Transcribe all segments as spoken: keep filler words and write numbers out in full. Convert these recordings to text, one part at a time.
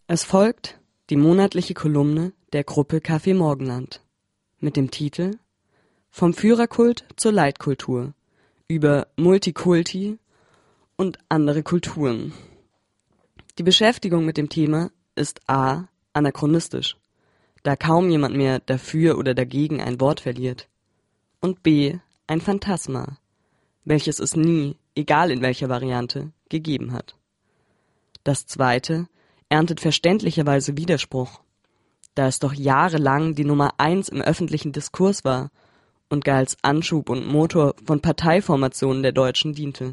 Es folgt die monatliche Kolumne der Gruppe Café Morgenland mit dem Titel Vom Führerkult zur Leitkultur über Multikulti und andere Kulturen. Die Beschäftigung mit dem Thema ist a. anachronistisch, da kaum jemand mehr dafür oder dagegen ein Wort verliert, und b. ein Phantasma, welches es nie, egal in welcher Variante, gegeben hat. Das zweite erntet verständlicherweise Widerspruch, da es doch jahrelang die Nummer eins im öffentlichen Diskurs war und gar als Anschub und Motor von Parteiformationen der Deutschen diente.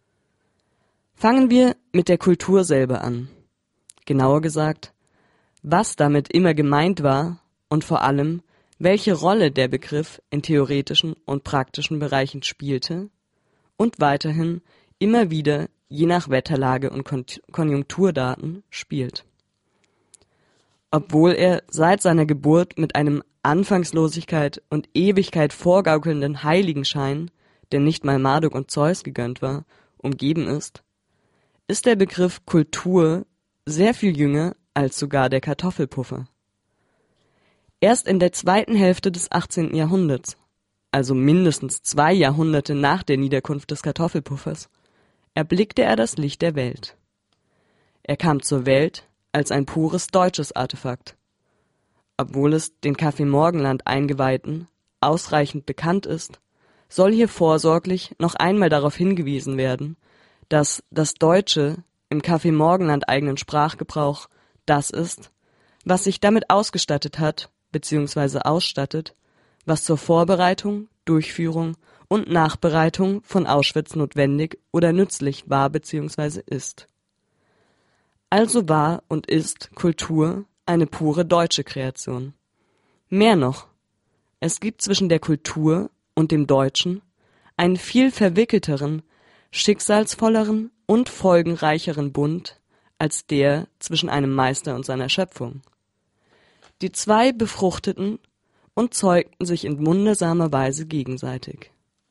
Fangen wir mit der Kultur selber an. Genauer gesagt, was damit immer gemeint war und vor allem, welche Rolle der Begriff in theoretischen und praktischen Bereichen spielte und weiterhin immer wieder je nach Wetterlage und Kon- Konjunkturdaten spielt. Obwohl er seit seiner Geburt mit einem Anfangslosigkeit und Ewigkeit vorgaukelnden Heiligenschein, der nicht mal Marduk und Zeus gegönnt war, umgeben ist, ist der Begriff Kultur sehr viel jünger als sogar der Kartoffelpuffer. Erst in der zweiten Hälfte des achtzehnten Jahrhunderts, also mindestens zwei Jahrhunderte nach der Niederkunft des Kartoffelpuffers, erblickte er das Licht der Welt. Er kam zur Welt als ein pures deutsches Artefakt. Obwohl es den Café Morgenland Eingeweihten ausreichend bekannt ist, soll hier vorsorglich noch einmal darauf hingewiesen werden, dass das Deutsche im Café Morgenland eigenen Sprachgebrauch das ist, was sich damit ausgestattet hat bzw. ausstattet, was zur Vorbereitung, Durchführung und Nachbereitung von Auschwitz notwendig oder nützlich war bzw. ist. Also war und ist Kultur eine pure deutsche Kreation. Mehr noch, es gibt zwischen der Kultur und dem Deutschen einen viel verwickelteren, schicksalsvolleren und folgenreicheren Bund als der zwischen einem Meister und seiner Schöpfung. Die zwei befruchteten und zeugten sich in wundersamer Weise gegenseitig.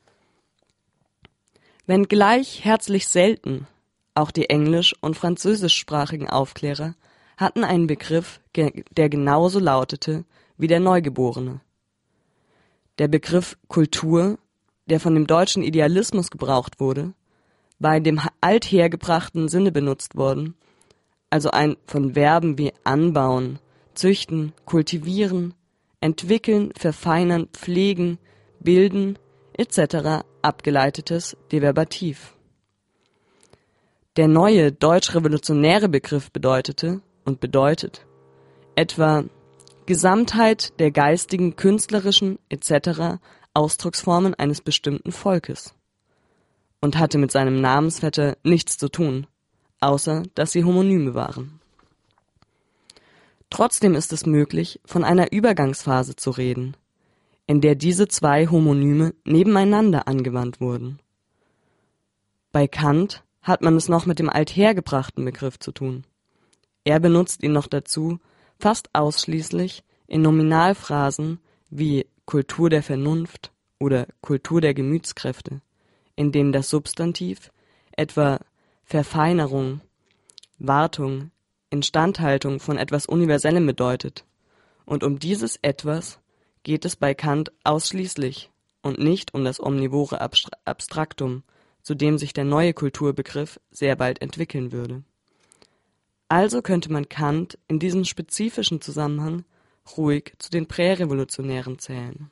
Wenngleich herzlich selten, auch die englisch- und französischsprachigen Aufklärer hatten einen Begriff, der genauso lautete wie der Neugeborene. Der Begriff Kultur, der von dem deutschen Idealismus gebraucht wurde, war in dem althergebrachten Sinne benutzt worden, also ein von Verben wie anbauen, züchten, kultivieren, entwickeln, verfeinern, pflegen, bilden et cetera abgeleitetes Deverbativ. Der neue deutsch-revolutionäre Begriff bedeutete und bedeutet etwa Gesamtheit der geistigen, künstlerischen et cetera Ausdrucksformen eines bestimmten Volkes und hatte mit seinem Namensvetter nichts zu tun, außer dass sie Homonyme waren. Trotzdem ist es möglich, von einer Übergangsphase zu reden, in der diese zwei Homonyme nebeneinander angewandt wurden. Bei Kant hat man es noch mit dem althergebrachten Begriff zu tun. Er benutzt ihn noch dazu fast ausschließlich in Nominalphrasen wie Kultur der Vernunft oder Kultur der Gemütskräfte, in denen das Substantiv etwa Verfeinerung, Wartung, Instandhaltung von etwas Universellem bedeutet. Und um dieses Etwas geht es bei Kant ausschließlich und nicht um das omnivore Abstraktum, zu dem sich der neue Kulturbegriff sehr bald entwickeln würde. Also könnte man Kant in diesem spezifischen Zusammenhang ruhig zu den Prärevolutionären zählen.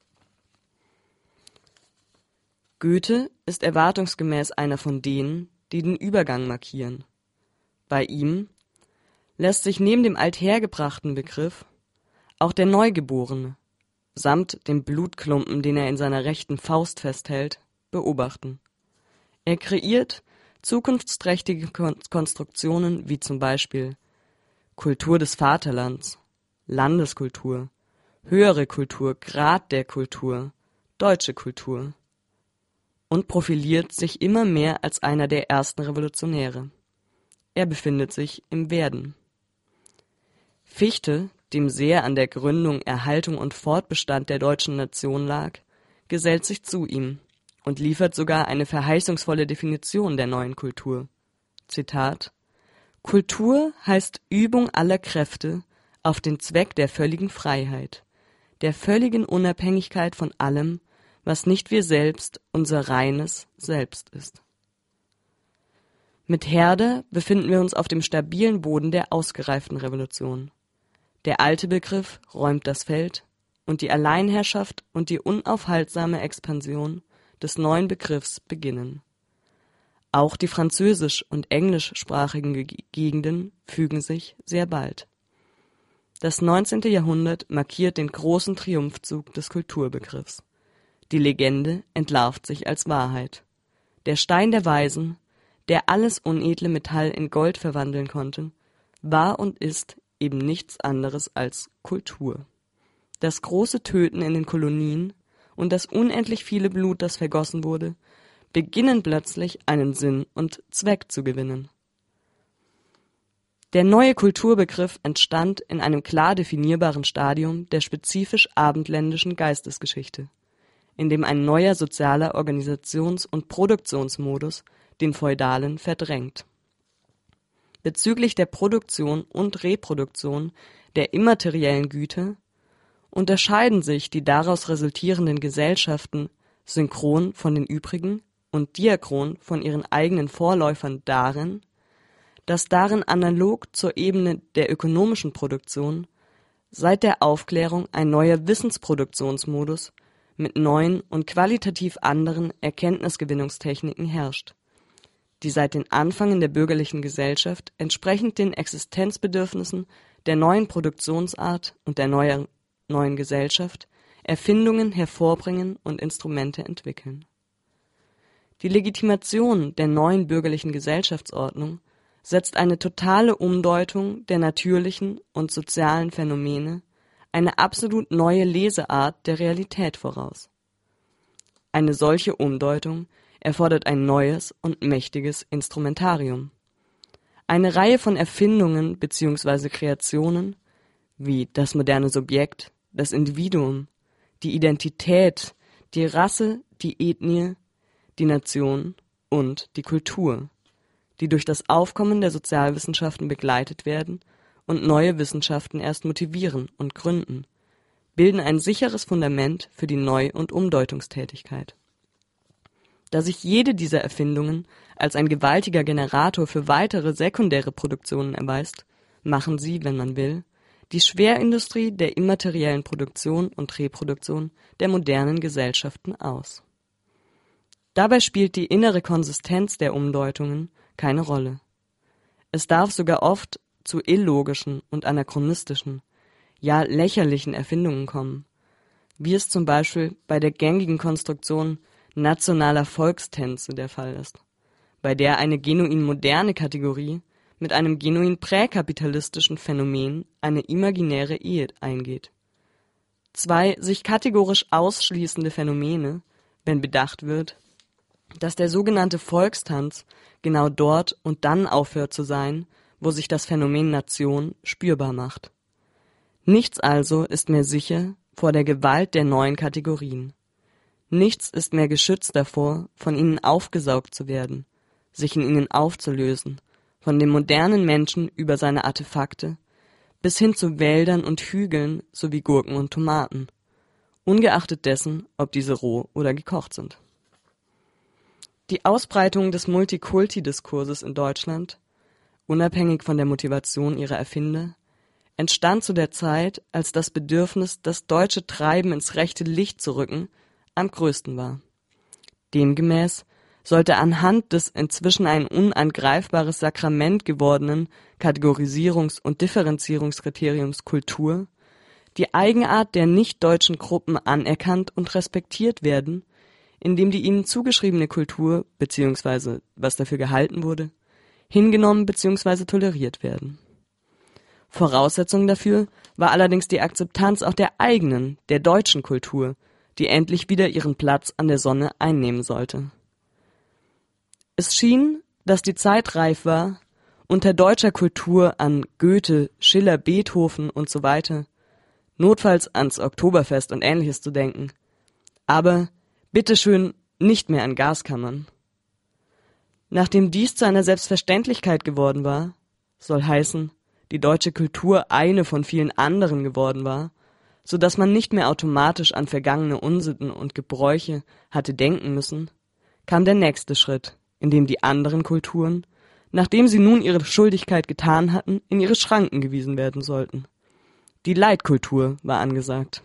Goethe ist erwartungsgemäß einer von denen, die den Übergang markieren. Bei ihm lässt sich neben dem althergebrachten Begriff auch der Neugeborene, samt dem Blutklumpen, den er in seiner rechten Faust festhält, beobachten. Er kreiert zukunftsträchtige Kon- Konstruktionen wie zum Beispiel Kultur des Vaterlands, Landeskultur, höhere Kultur, Grad der Kultur, deutsche Kultur und profiliert sich immer mehr als einer der ersten Revolutionäre. Er befindet sich im Werden. Fichte, dem sehr an der Gründung, Erhaltung und Fortbestand der deutschen Nation lag, gesellt sich zu ihm und liefert sogar eine verheißungsvolle Definition der neuen Kultur. Zitat: Kultur heißt Übung aller Kräfte auf den Zweck der völligen Freiheit, der völligen Unabhängigkeit von allem, was nicht wir selbst, unser reines Selbst ist. Mit Herder befinden wir uns auf dem stabilen Boden der ausgereiften Revolution. Der alte Begriff räumt das Feld und die Alleinherrschaft und die unaufhaltsame Expansion des neuen Begriffs beginnen. Auch die französisch- und englischsprachigen Gegenden fügen sich sehr bald. Das neunzehnte Jahrhundert markiert den großen Triumphzug des Kulturbegriffs. Die Legende entlarvt sich als Wahrheit. Der Stein der Weisen, der alles unedle Metall in Gold verwandeln konnte, war und ist eben nichts anderes als Kultur. Das große Töten in den Kolonien und das unendlich viele Blut, das vergossen wurde, beginnen plötzlich einen Sinn und Zweck zu gewinnen. Der neue Kulturbegriff entstand in einem klar definierbaren Stadium der spezifisch abendländischen Geistesgeschichte, in dem ein neuer sozialer Organisations- und Produktionsmodus den feudalen verdrängt. Bezüglich der Produktion und Reproduktion der immateriellen Güter unterscheiden sich die daraus resultierenden Gesellschaften synchron von den übrigen und diachron von ihren eigenen Vorläufern darin, dass darin analog zur Ebene der ökonomischen Produktion seit der Aufklärung ein neuer Wissensproduktionsmodus mit neuen und qualitativ anderen Erkenntnisgewinnungstechniken herrscht, die seit den Anfängen der bürgerlichen Gesellschaft entsprechend den Existenzbedürfnissen der neuen Produktionsart und der neuen, neuen Gesellschaft Erfindungen hervorbringen und Instrumente entwickeln. Die Legitimation der neuen bürgerlichen Gesellschaftsordnung setzt eine totale Umdeutung der natürlichen und sozialen Phänomene, eine absolut neue Leseart der Realität voraus. Eine solche Umdeutung erfordert ein neues und mächtiges Instrumentarium. Eine Reihe von Erfindungen bzw. Kreationen, wie das moderne Subjekt, das Individuum, die Identität, die Rasse, die Ethnie, die Nation und die Kultur, die durch das Aufkommen der Sozialwissenschaften begleitet werden und neue Wissenschaften erst motivieren und gründen, bilden ein sicheres Fundament für die Neu- und Umdeutungstätigkeit. Da sich jede dieser Erfindungen als ein gewaltiger Generator für weitere sekundäre Produktionen erweist, machen sie, wenn man will, die Schwerindustrie der immateriellen Produktion und Reproduktion der modernen Gesellschaften aus. Dabei spielt die innere Konsistenz der Umdeutungen keine Rolle. Es darf sogar oft zu illogischen und anachronistischen, ja lächerlichen Erfindungen kommen, wie es zum Beispiel bei der gängigen Konstruktion nationaler Volkstänze der Fall ist, bei der eine genuin moderne Kategorie mit einem genuin präkapitalistischen Phänomen eine imaginäre Ehe eingeht. Zwei sich kategorisch ausschließende Phänomene, wenn bedacht wird, dass der sogenannte Volkstanz genau dort und dann aufhört zu sein, wo sich das Phänomen Nation spürbar macht. Nichts also ist mehr sicher vor der Gewalt der neuen Kategorien. Nichts ist mehr geschützt davor, von ihnen aufgesaugt zu werden, sich in ihnen aufzulösen, von dem modernen Menschen über seine Artefakte bis hin zu Wäldern und Hügeln sowie Gurken und Tomaten, ungeachtet dessen, ob diese roh oder gekocht sind. Die Ausbreitung des Multikulti-Diskurses in Deutschland, unabhängig von der Motivation ihrer Erfinder, entstand zu der Zeit, als das Bedürfnis, das deutsche Treiben ins rechte Licht zu rücken, am größten war. Demgemäß sollte anhand des inzwischen ein unangreifbares Sakrament gewordenen Kategorisierungs- und Differenzierungskriteriums Kultur die Eigenart der nicht-deutschen Gruppen anerkannt und respektiert werden, indem die ihnen zugeschriebene Kultur bzw. was dafür gehalten wurde, hingenommen bzw. toleriert werden. Voraussetzung dafür war allerdings die Akzeptanz auch der eigenen, der deutschen Kultur, die endlich wieder ihren Platz an der Sonne einnehmen sollte. Es schien, dass die Zeit reif war, unter deutscher Kultur an Goethe, Schiller, Beethoven und so weiter, notfalls ans Oktoberfest und Ähnliches zu denken, aber bitteschön nicht mehr an Gaskammern. Nachdem dies zu einer Selbstverständlichkeit geworden war, soll heißen, die deutsche Kultur eine von vielen anderen geworden war, so dass man nicht mehr automatisch an vergangene Unsitten und Gebräuche hatte denken müssen, kam der nächste Schritt, in dem die anderen Kulturen, nachdem sie nun ihre Schuldigkeit getan hatten, in ihre Schranken gewiesen werden sollten. Die Leitkultur war angesagt.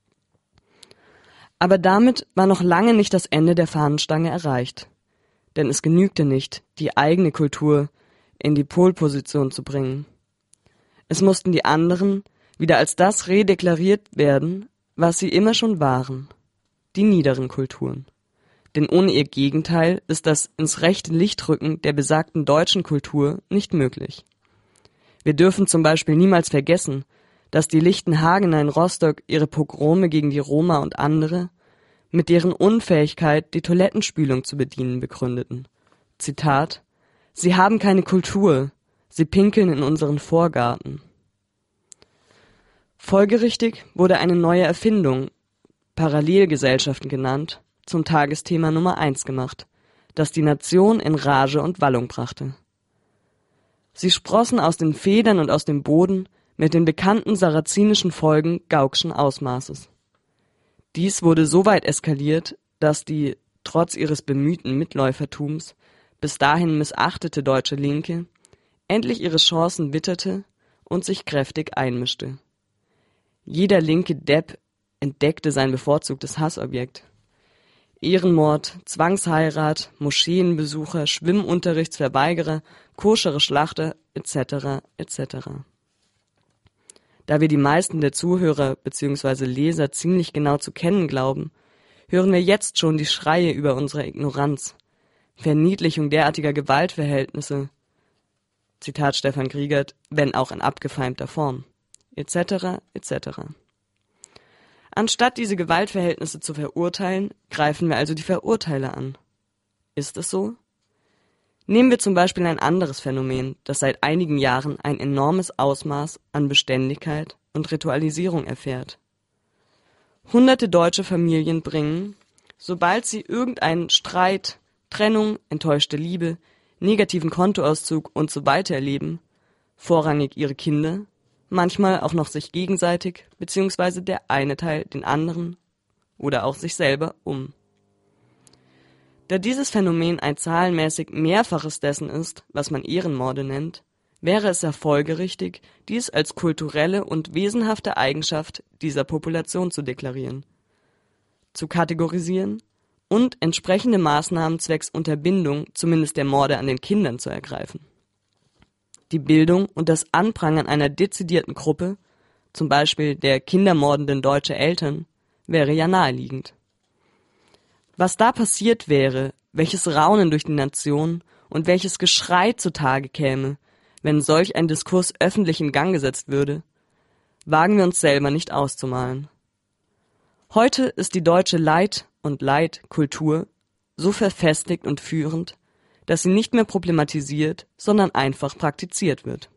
Aber damit war noch lange nicht das Ende der Fahnenstange erreicht, denn es genügte nicht, die eigene Kultur in die Polposition zu bringen. Es mussten die anderen wieder als das redeklariert werden, was sie immer schon waren, die niederen Kulturen. Denn ohne ihr Gegenteil ist das ins rechte Licht rücken der besagten deutschen Kultur nicht möglich. Wir dürfen zum Beispiel niemals vergessen, dass die Lichtenhagener in Rostock ihre Pogrome gegen die Roma und andere mit deren Unfähigkeit, die Toilettenspülung zu bedienen, begründeten. Zitat: Sie haben keine Kultur, sie pinkeln in unseren Vorgarten. Folgerichtig wurde eine neue Erfindung, Parallelgesellschaften genannt, zum Tagesthema Nummer eins gemacht, das die Nation in Rage und Wallung brachte. Sie sprossen aus den Federn und aus dem Boden mit den bekannten sarazinischen Folgen Gauckschen Ausmaßes. Dies wurde so weit eskaliert, dass die, trotz ihres bemühten Mitläufertums, bis dahin missachtete deutsche Linke endlich ihre Chancen witterte und sich kräftig einmischte. Jeder linke Depp entdeckte sein bevorzugtes Hassobjekt. Ehrenmord, Zwangsheirat, Moscheenbesucher, Schwimmunterrichtsverweigerer, koschere Schlachter et cetera et cetera. Da wir die meisten der Zuhörer bzw. Leser ziemlich genau zu kennen glauben, hören wir jetzt schon die Schreie über unsere Ignoranz, Verniedlichung derartiger Gewaltverhältnisse, Zitat Stefan Griegert, wenn auch in abgefeimter Form, et cetera et cetera. Anstatt diese Gewaltverhältnisse zu verurteilen, greifen wir also die Verurteiler an. Ist es so? Nehmen wir zum Beispiel ein anderes Phänomen, das seit einigen Jahren ein enormes Ausmaß an Beständigkeit und Ritualisierung erfährt. Hunderte deutsche Familien bringen, sobald sie irgendeinen Streit, Trennung, enttäuschte Liebe, negativen Kontoauszug und so weiter erleben, vorrangig ihre Kinder, manchmal auch noch sich gegenseitig bzw. der eine Teil den anderen oder auch sich selber um. Da dieses Phänomen ein zahlenmäßig Mehrfaches dessen ist, was man Ehrenmorde nennt, wäre es ja folgerichtig, dies als kulturelle und wesenhafte Eigenschaft dieser Population zu deklarieren, zu kategorisieren und entsprechende Maßnahmen zwecks Unterbindung zumindest der Morde an den Kindern zu ergreifen. Die Bildung und das Anprangern einer dezidierten Gruppe, zum Beispiel der kindermordenden deutsche Eltern, wäre ja naheliegend. Was da passiert wäre, welches Raunen durch die Nation und welches Geschrei zutage käme, wenn solch ein Diskurs öffentlich in Gang gesetzt würde, wagen wir uns selber nicht auszumalen. Heute ist die deutsche Leid- und Leitkultur so verfestigt und führend, dass sie nicht mehr problematisiert, sondern einfach praktiziert wird.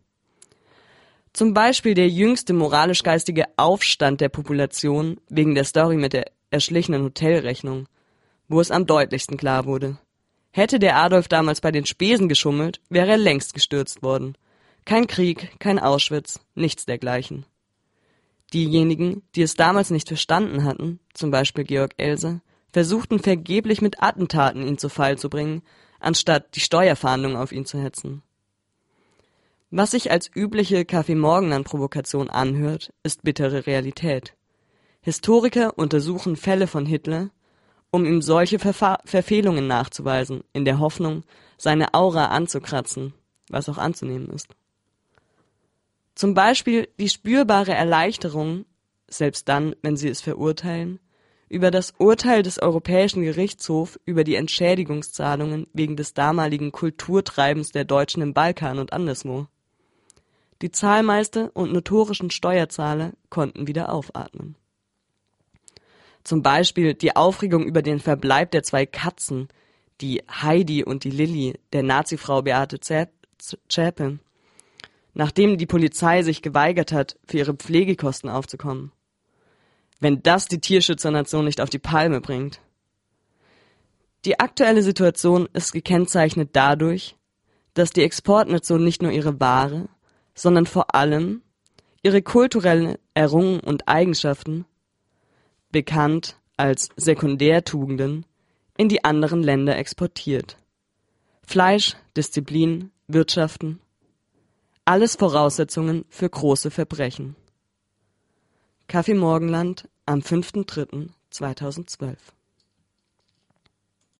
Zum Beispiel der jüngste moralisch-geistige Aufstand der Population wegen der Story mit der erschlichenen Hotelrechnung, wo es am deutlichsten klar wurde. Hätte der Adolf damals bei den Spesen geschummelt, wäre er längst gestürzt worden. Kein Krieg, kein Auschwitz, nichts dergleichen. Diejenigen, die es damals nicht verstanden hatten, zum Beispiel Georg Elser, versuchten vergeblich mit Attentaten ihn zu Fall zu bringen, anstatt die Steuerfahndung auf ihn zu hetzen. Was sich als übliche Kaffee-Morgenland-Provokation anhört, ist bittere Realität. Historiker untersuchen Fälle von Hitler, um ihm solche Verfa- Verfehlungen nachzuweisen, in der Hoffnung, seine Aura anzukratzen, was auch anzunehmen ist. Zum Beispiel die spürbare Erleichterung, selbst dann, wenn sie es verurteilen, über das Urteil des Europäischen Gerichtshofs über die Entschädigungszahlungen wegen des damaligen Kulturtreibens der Deutschen im Balkan und anderswo. Die Zahlmeister und notorischen Steuerzahler konnten wieder aufatmen. Zum Beispiel die Aufregung über den Verbleib der zwei Katzen, die Heidi und die Lilli, der Nazifrau Beate Zschäpe, nachdem die Polizei sich geweigert hat, für ihre Pflegekosten aufzukommen. Wenn das die Tierschützernation nicht auf die Palme bringt. Die aktuelle Situation ist gekennzeichnet dadurch, dass die Exportnation nicht nur ihre Ware, sondern vor allem ihre kulturellen Errungen und Eigenschaften, bekannt als Sekundärtugenden, in die anderen Länder exportiert. Fleisch, Disziplin, Wirtschaften, alles Voraussetzungen für große Verbrechen. Kaffee Morgenland am fünfter dritter zweitausendzwölf